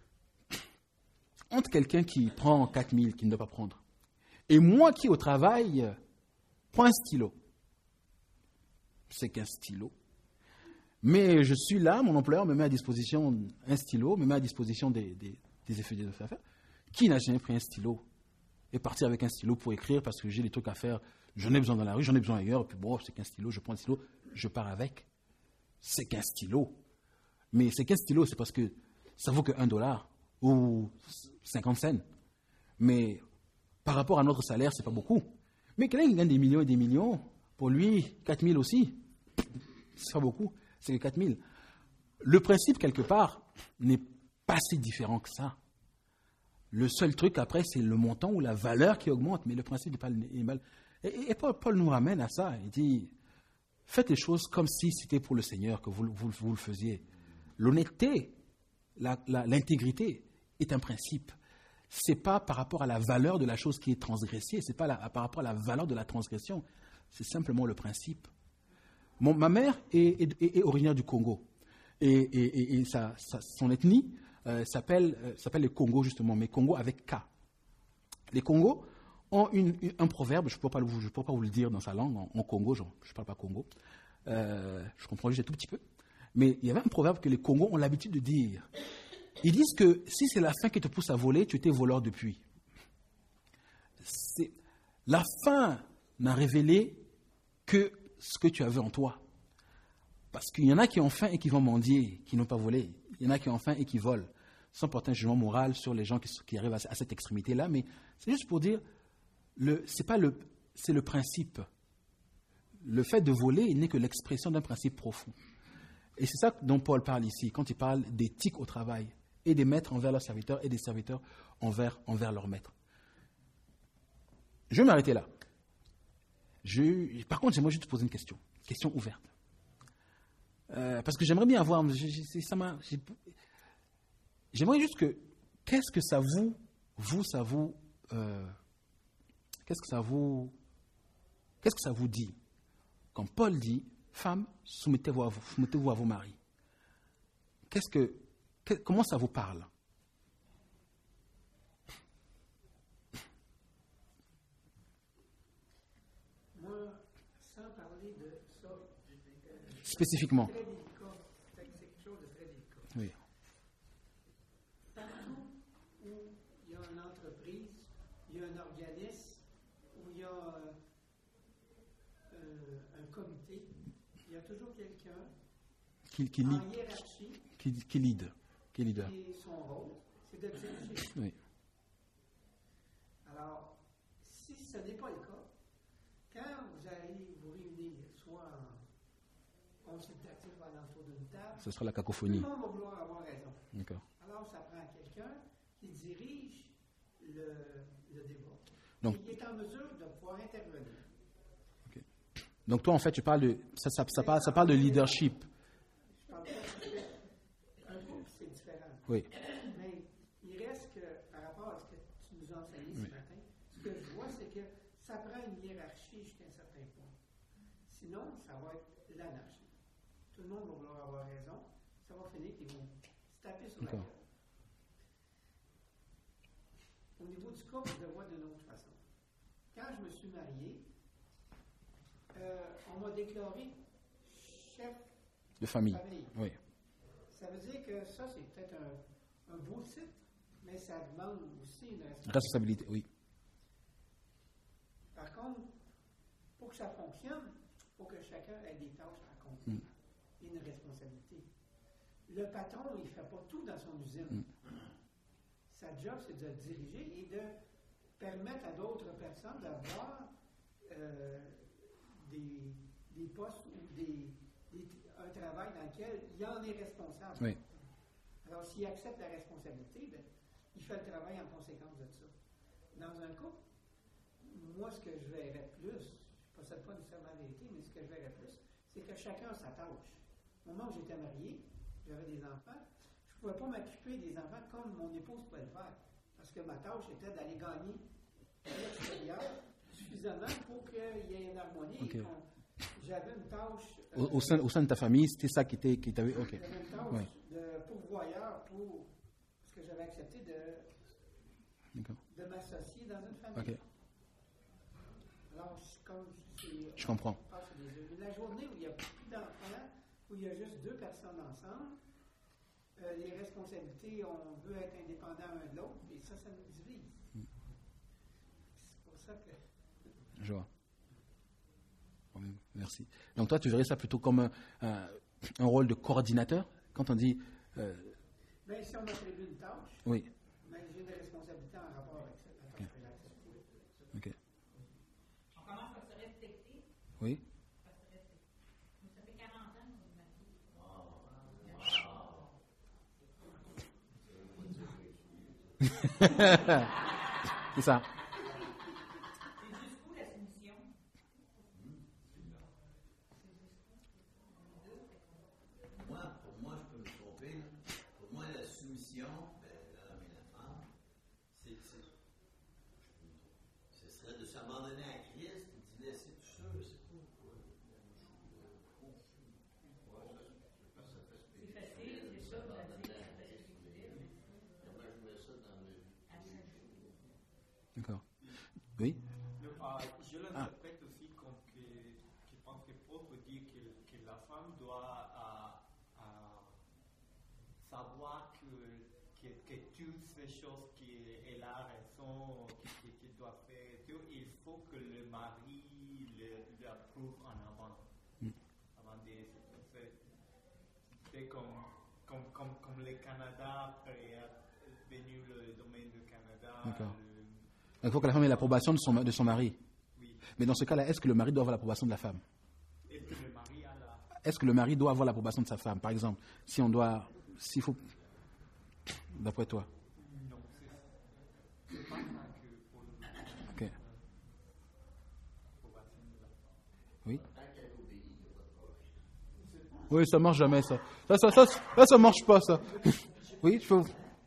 entre quelqu'un qui prend 4,000, qui ne doit pas prendre, et moi qui au travail prends un stylo, c'est qu'un stylo. Mais je suis là, mon employeur me met à disposition un stylo, me met à disposition des effets de faire. Qui n'a jamais pris un stylo et partir avec un stylo pour écrire parce que j'ai des trucs à faire, j'en ai besoin dans la rue, j'en ai besoin ailleurs, et puis bon, c'est qu'un stylo, je prends un stylo, je pars avec. C'est qu'un stylo. Mais c'est qu'un stylo, c'est parce que ça vaut que $1 ou 50 cents. Mais par rapport à notre salaire, c'est pas beaucoup. Mais quelqu'un qui gagne des millions et des millions, pour lui, 4,000 aussi, c'est pas beaucoup. C'est que 4,000. Le principe, quelque part, n'est pas si différent que ça. Le seul truc, après, c'est le montant ou la valeur qui augmente, mais le principe n'est pas mal. Et Paul nous ramène à ça. Il dit, faites les choses comme si c'était pour le Seigneur que vous le faisiez. L'honnêteté, l'intégrité est un principe. Ce n'est pas par rapport à la valeur de la chose qui est transgressée, ce n'est pas par rapport à la valeur de la transgression, c'est simplement le principe. Ma mère est originaire du Congo. Et son ethnie s'appelle les Congos, justement, mais Congo avec K. Les Congos ont un proverbe, je ne peux pas vous le dire dans sa langue, en Congo, je ne parle pas Congo. Je comprends juste un tout petit peu. Mais il y avait un proverbe que les Congos ont l'habitude de dire. Ils disent que si c'est la faim qui te pousse à voler, tu étais voleur depuis. La faim n'a révélé que ce que tu avais en toi. Parce qu'il y en a qui ont faim et qui vont mendier, qui n'ont pas volé. Il y en a qui ont faim et qui volent. Sans porter un jugement moral sur les gens qui arrivent à cette extrémité-là, mais c'est juste pour dire, c'est le principe. Le fait de voler n'est que l'expression d'un principe profond. Et c'est ça dont Paul parle ici, quand il parle d'éthique au travail, et des maîtres envers leurs serviteurs, et des serviteurs envers leurs maîtres. Je vais m'arrêter là. Par contre, j'aimerais juste poser une question ouverte. Parce que j'aimerais bien avoir... J'aimerais juste que... Qu'est-ce que ça vous dit quand Paul dit, femmes, soumettez-vous à vos maris? Comment ça vous parle? Moi, sans parler de ça, spécifiquement. très délicat. C'est quelque chose de très délicat. Oui. Partout où il y a une entreprise, il y a un organisme, où il y a un comité, il y a toujours quelqu'un en hiérarchie qui lead. Et son rôle, c'est de diriger. Oui. Alors, si ce n'est pas le cas, quand vous allez vous réunir, soit en consultatif alentour d'une table, Ce sera la tout cacophonie. le monde va vouloir avoir raison. D'accord. Alors, ça prend quelqu'un qui dirige le débat. Donc, et il est en mesure de pouvoir intervenir. okay. Donc toi, en fait, tu parles de ça parle de leadership. Je parle pas un couple, c'est différent. Oui. Mais il reste que, par rapport à ce que tu nous as enseigné ce matin, ce que je vois, c'est que ça prend une hiérarchie jusqu'à un certain point. Sinon, ça va être l'anarchie. Tout le monde va vouloir avoir raison. Ça va finir qu'ils vont se taper sur la gueule. Au niveau du couple, je le vois d'une autre façon. Quand je me suis marié, on m'a déclaré chef De famille. Oui. Ça veut dire que ça, c'est peut-être un beau titre, mais ça demande aussi une Responsabilité, oui. Par contre, pour que ça fonctionne, il faut que chacun ait des tâches à accomplir et une responsabilité. Le patron, il ne fait pas tout dans son usine. Sa job, c'est de diriger et de permettre à d'autres personnes d'avoir des postes ou un travail dans lequel il en est responsable. Oui. Alors, s'il accepte la responsabilité, ben, il fait le travail en conséquence de ça. Dans un couple, moi, ce que je verrais plus, je ne possède pas nécessairement la vérité, mais ce que je verrais plus, c'est que chacun a sa tâche. Au moment où j'étais marié, j'avais des enfants, je ne pouvais pas m'occuper des enfants comme mon épouse pouvait le faire. Parce que ma tâche était d'aller gagner à l'extérieur suffisamment pour qu'il y ait une harmonie. Okay. J'avais une tâche... Au sein de ta famille, c'était ça qui t'avait... OK. J'avais une tâche de pourvoyeur parce que j'avais accepté de m'associer dans une famille. Okay. Alors, je comprends. La journée où il n'y a plus d'enfants, où il y a juste deux personnes ensemble, les responsabilités, on veut être indépendants l'un de l'autre, et ça nous divise. C'est pour ça que... Je vois. Oui, merci. Donc toi, tu verrais ça plutôt comme un rôle de coordinateur, quand on dit... Mais si on m'attribue une tâche, oui. Mais j'ai des responsabilités en rapport avec ça, la tâche que j'ai acceptée. OK. On commence à se respecter. Oui. À se respecter. Ça fait 40 ans que vous m'avez C'est ça. C'est jusqu'où la soumission? Pour moi, je peux me tromper. Pour moi, la soumission, l'homme et la femme, ce serait de s'abandonner à Christ et d'y laisser tout ça, c'est tout. C'est facile, c'est ça, de la dire. D'accord. Oui. Je l'interprète aussi comme que je pense que Paul peut dire que la femme doit savoir que toutes ces choses qu'elle a raison, qu'elle doit faire, il faut que le mari l'approuve en avant. Avant c'est comme le Canada, après venu le domaine du Canada. D'accord. Il faut que la femme ait l'approbation de son mari. Oui. Mais dans ce cas-là, est-ce que le mari doit avoir l'approbation de la femme? Est-ce que le mari doit avoir l'approbation de sa femme, par exemple? S'il faut... D'après toi? Non, c'est pas ça que pour le... OK. Oui? Oui, ça marche jamais, ça. Ça marche pas, ça. Oui, je peux...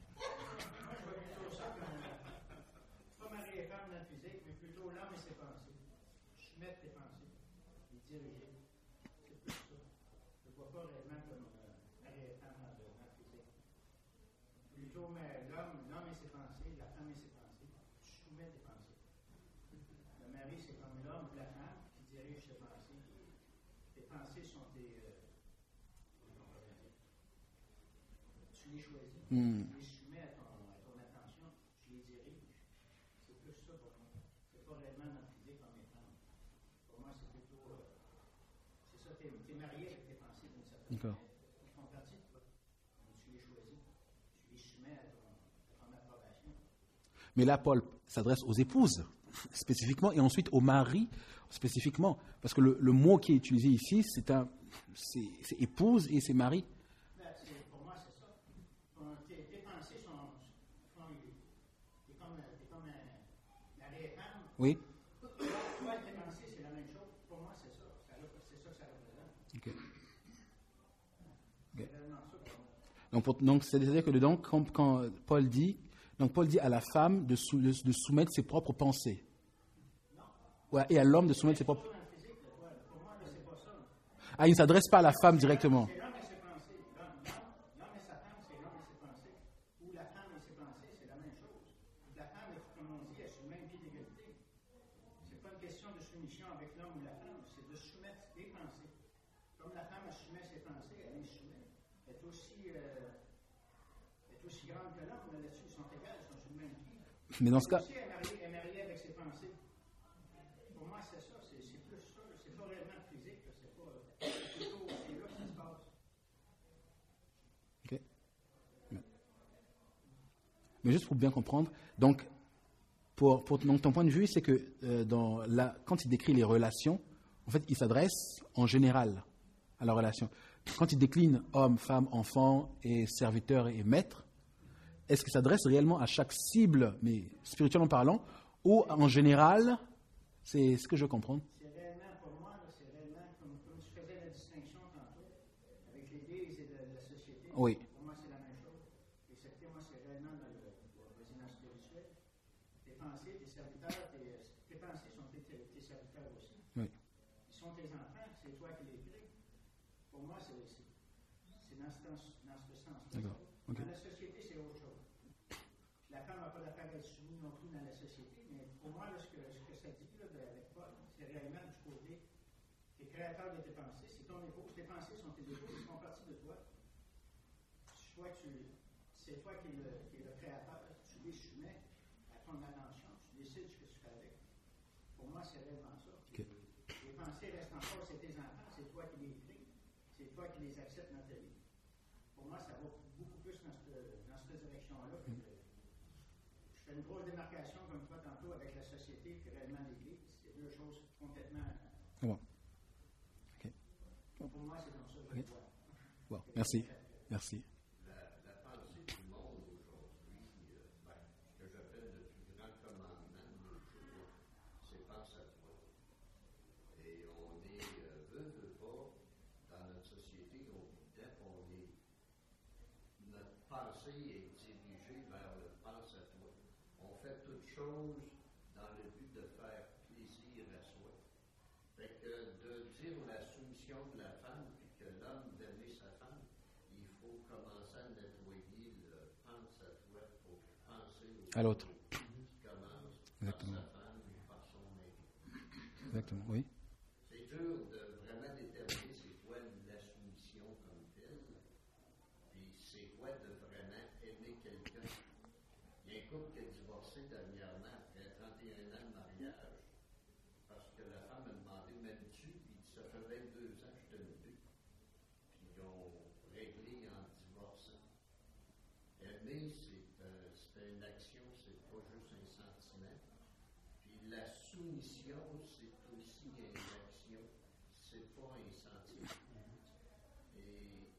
Pas mari et femme dans le physique, mais plutôt l'homme et ses pensées. Soumettre tes pensées, les diriger. C'est plus ça. Je ne vois pas réellement comme mari et femme dans le physique. Plutôt l'homme et ses pensées, la femme et ses pensées. Tu soumets tes pensées. Le mari, c'est comme l'homme ou la femme qui dirige ses pensées. Tes pensées sont tes... tu les choisis. Tu les soumets à ton attention. Tu les diriges. C'est plus ça pour moi. C'est pas réellement dans le physique comme les femmes. Pour moi, c'est plutôt... c'est ça, t'es marié avec tes pensées d'une certaine D'accord. manière. Ils font partie de toi. Donc, tu les choisis. Tu les soumets à ton approbation. Mais là, Paul s'adresse aux épouses, spécifiquement, et ensuite aux maris, spécifiquement. Parce que le mot qui est utilisé ici, c'est épouse et c'est mari. Pour moi, c'est ça. Tes pensées sont... T'es comme mari et femme. Oui. Toi et tes pensées, c'est la même chose. Pour moi, c'est ça. C'est réellement ça pour moi. Donc, c'est-à-dire que dedans, quand Paul dit à la femme de soumettre ses propres pensées. Ouais, et à l'homme de soumettre ses propres. Dans le physique, là, toi, pour moi, là, c'est pas ça. Ah, il ne s'adresse pas à la femme directement. C'est l'homme et ses pensées. L'homme et sa femme, c'est l'homme et ses pensées. Ou la femme et ses pensées, c'est la même chose. La femme, comme on dit, elle est sur le même pied d'égalité. C'est pas une question de soumission avec l'homme ou la femme, c'est de soumettre des pensées. Comme la femme, elle soumet ses pensées, elle est soumise. Elle est aussi grande que l'homme, mais là-dessus, ils sont égales, ils sont sur le même pied. Mais dans ce cas, Aussi, elle est mariée avec ses pensées. Pour moi, c'est ça, c'est plus ça. C'est pas réellement physique, c'est pas. C'est là que ça se passe. ok. Mais juste pour bien comprendre, donc, donc ton point de vue, c'est que quand il décrit les relations, en fait, il s'adresse en général à la relation. Quand il décline homme, femme, enfant et serviteur et maître, est-ce qu'il s'adresse réellement à chaque cible, mais spirituellement parlant, ou en général, c'est ce que je comprends? C'est réellement, pour moi, là, c'est réellement, comme tu faisais la distinction tantôt, avec l'Église et la société, Oui. pour moi, c'est la même chose. Excepté, moi, c'est réellement dans le spirituel. Tes pensées, tes serviteurs, tes pensées sont tes serviteurs aussi. Oui. Ils sont tes enfants, c'est toi qui les crées. Pour moi, c'est dans ce sens-là. D'accord. Ok. Dans la société, c'est autre chose. La femme n'a pas d'affaire à être soumise non plus dans la société, mais pour moi, là, ce que ça dit là, avec Paul, c'est réellement du côté des créateurs de tes pensées. C'est ton épouse. Tes pensées sont tes épouses, elles font partie de toi. C'est toi qui es le créateur. Tu les soumets à ton attention. Tu décides ce que tu fais avec. Pour moi, c'est réellement ça. Okay. Les pensées restent encore, c'est tes enfants, c'est toi qui les crées. C'est toi qui les acceptes dans ta vie. Pour moi, ça va beaucoup plus dans cette direction-là. Je fais une grosse démarcation, comme toi tantôt, avec la société et réellement l'Église. C'est deux choses complètement. Bon. Ok. Pour moi, c'est comme ça que je le vois. Bon, merci. Merci. La pensée du monde aujourd'hui, ce que j'appelle le plus grand commandement de Jésus, c'est pense à toi. Et on est, veut pas, dans notre société, notre pensée est dirigée vers le pense à toi. On fait toutes choses dans le but de faire plaisir à soi. Fait que de dire la soumission de la femme, puis que l'homme d'aimer sa femme, il faut commencer à nettoyer le pense à toi pour penser À l'autre. qui commence Exactement. par sa femme ou par son mari. Exactement, oui. C'est dur de vraiment déterminer c'est quoi la soumission comme telle, puis c'est quoi de vraiment aimer quelqu'un. Il y a un couple qui a divorcé dernièrement après 31 ans de mariage, parce que la femme a demandé m'aimes-tu? Puis il dit ça fait 22 ans que je t'aime plus. Puis ils ont réglé en divorçant. Aimer, c'est une action, c'est pas juste un sentiment. Puis la soumission, c'est aussi une action, c'est pas un sentiment. Et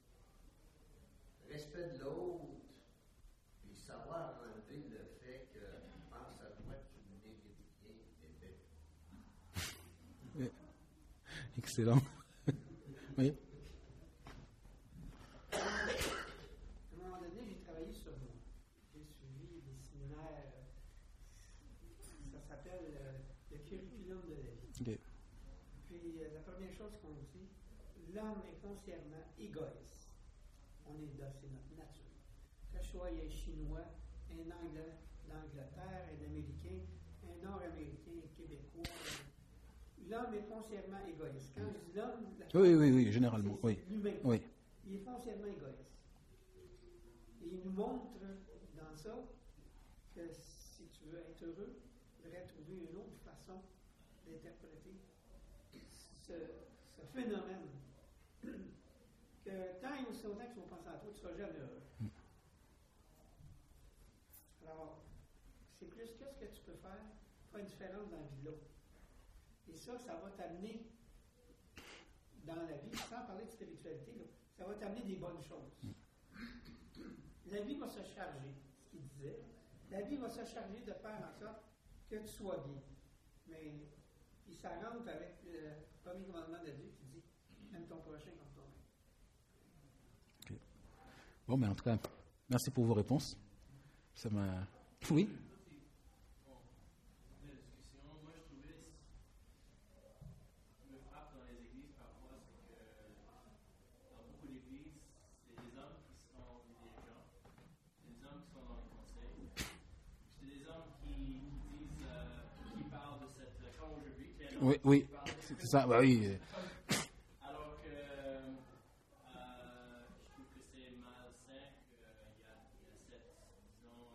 respect de l'autre, puis savoir enlever le fait que pense à toi, tu ne mérites rien, bébé. Excellent. Oui. À un moment donné, j'ai travaillé sur moi. J'ai suivi des séminaires. Ça s'appelle le curriculum de la vie. Ok. Puis la première chose qu'on dit, l'homme est foncièrement égoïste. C'est notre nature. Que ce soit un Chinois, un Anglais d'Angleterre, un Américain, un Nord-Américain, un Québécois. L'homme est foncièrement égoïste. Quand je dis l'homme, Oui, généralement, c'est oui. l'humain. Oui. Il est foncièrement égoïste. Et il nous montre dans ça que si tu veux être heureux, il faudrait trouver une autre façon d'interpréter ce phénomène. Que tant et aussi longtemps que tu vas penser à toi, tu ne seras jamais heureux. Alors, c'est plus qu'est-ce que tu peux faire une différence dans la vie de l'autre. Et ça va t'amener dans la vie, sans parler de spiritualité, là, ça va t'amener des bonnes choses. La vie va se charger, ce qu'il disait. La vie va se charger de faire en sorte que tu sois bien. Mais puis ça rentre avec le premier commandement de Dieu qui dit Aime ton prochain comme toi-même. Bon, mais en tout cas, merci pour vos réponses. Ça m'a... Oui. La discussion, moi je trouvais, ce qui me frappe dans les églises parfois, c'est que dans beaucoup d'églises, c'est des hommes qui sont des dirigeants, c'est des hommes qui sont dans le conseil, c'est des hommes qui disent, qui parlent de cette, comme aujourd'hui, clairement, Oui, oui. qui parlent de cette C'est ça, bah oui. alors que je trouve que c'est malsain qu'il y a cette, disons,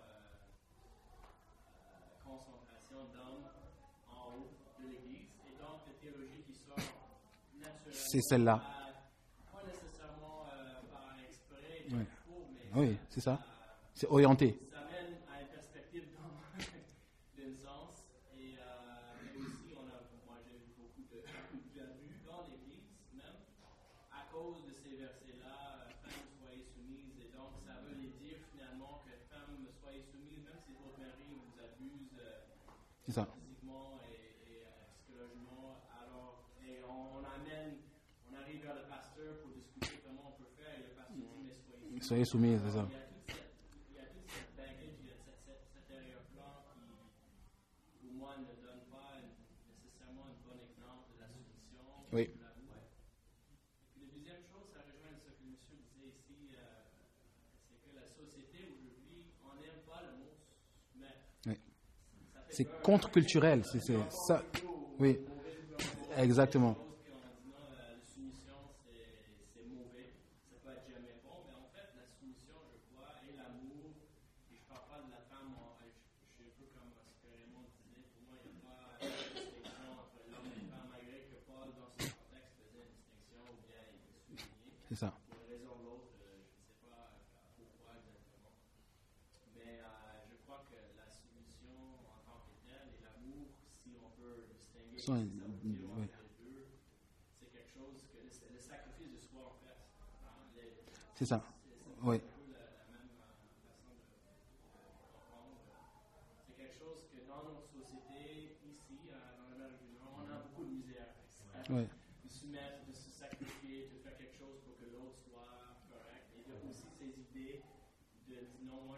concentration d'hommes en haut de l'Église, et donc de théologie qui sort naturellement. C'est celle-là. Pas nécessairement par exprès, Oui. pour, mais Oui, c'est ça. C'est orienté. ça mène à une perspective d'un sens. Et mais aussi, moi j'ai vu beaucoup d'abus dans l'Église, même à cause de ces versets-là, femmes soyez soumises. Et donc, ça veut les dire finalement que femmes soyez soumises, même si votre mari vous abuse C'est ça. physiquement et psychologiquement. Alors, et on arrive vers le pasteur pour discuter comment on peut faire, et le pasteur dit mais soyez soumis. Soyez soumis, c'est ça. Il y a toute cette baggage, il y a cet arrière-plan qui, pour moi, ne donne pas nécessairement un bon exemple de la soumission, Oui. de l'amour. Et puis la deuxième chose, ça rejoint ce que le monsieur disait ici, c'est que la société aujourd'hui, on n'aime pas le mot soumettre. Oui. Ça fait C'est peur. contre-culturel. C'est ça. Oui. Exactement. La soumission, c'est mauvais. Ça peut être jamais bon. Mais en fait, la soumission, je crois, et l'amour, et je ne parle pas de la femme, je suis un peu comme ce que Raymond disait. Pour moi, il n'y a pas de distinction entre l'homme et la femme, malgré que Paul, dans son contexte, faisait une distinction ou bien il soulignait. C'est ça. Pour une raison ou l'autre, je ne sais pas pourquoi exactement. Mais je crois que la soumission en tant que telle et l'amour, si on peut distinguer Sont- si ça veut dire oui. entre les deux, c'est quelque chose que le sacrifice de soi en fait. C'est ça. C'est Oui. un peu la même façon de comprendre. C'est quelque chose que dans notre société, ici, dans l'Amérique du Nord, on a beaucoup de misère avec ça. Oui. De se mettre, de se sacrifier, de faire quelque chose pour que l'autre soit correct. Et il y a aussi ces idées de dire non, moi,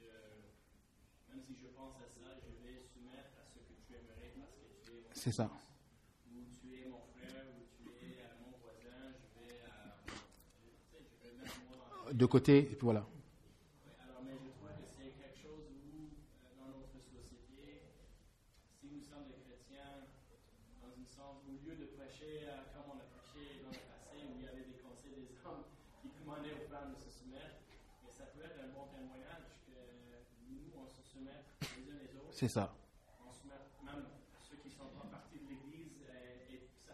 même si je pense à ça, je vais soumettre à ce que tu aimerais parce que tu es mon C'est ça. épouse, ou tu es mon frère, ou tu es mon voisin, je vais mettre moi De côté, et puis voilà. oui, alors, mais je trouve que c'est quelque chose où, dans notre société, si nous sommes des chrétiens, dans un sens, au lieu de prêcher comme on a prêché dans le passé, où il y avait des conseils des hommes qui demandaient aux femmes de se soumettre, mais ça peut être un bon témoignage que nous, on se soumette les uns les autres. C'est ça. On se met même à ceux qui sont en partie de l'Église, et ça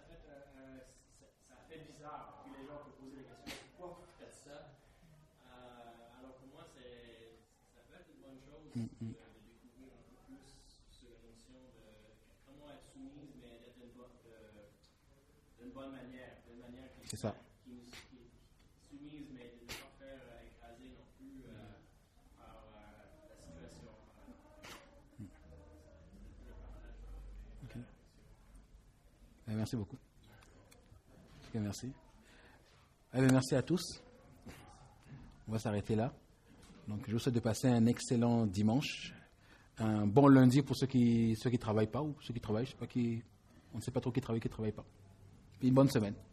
fait bizarre. Puis les gens peuvent poser des questions, pourquoi vous faites ça? Alors pour moi, ça peut être une bonne chose de découvrir un peu plus sur la notion de comment être soumise, mais d'être d'une bonne manière, d'une manière qui C'est ça. qui est soumise, mais de ne pas faire écraser non plus par la situation. Merci beaucoup. Merci. Merci à tous. On va s'arrêter là. Donc, je vous souhaite de passer un excellent dimanche, un bon lundi pour ceux qui travaillent pas ou ceux qui travaillent. Je sais pas on ne sait pas trop qui travaille pas. Puis une bonne semaine.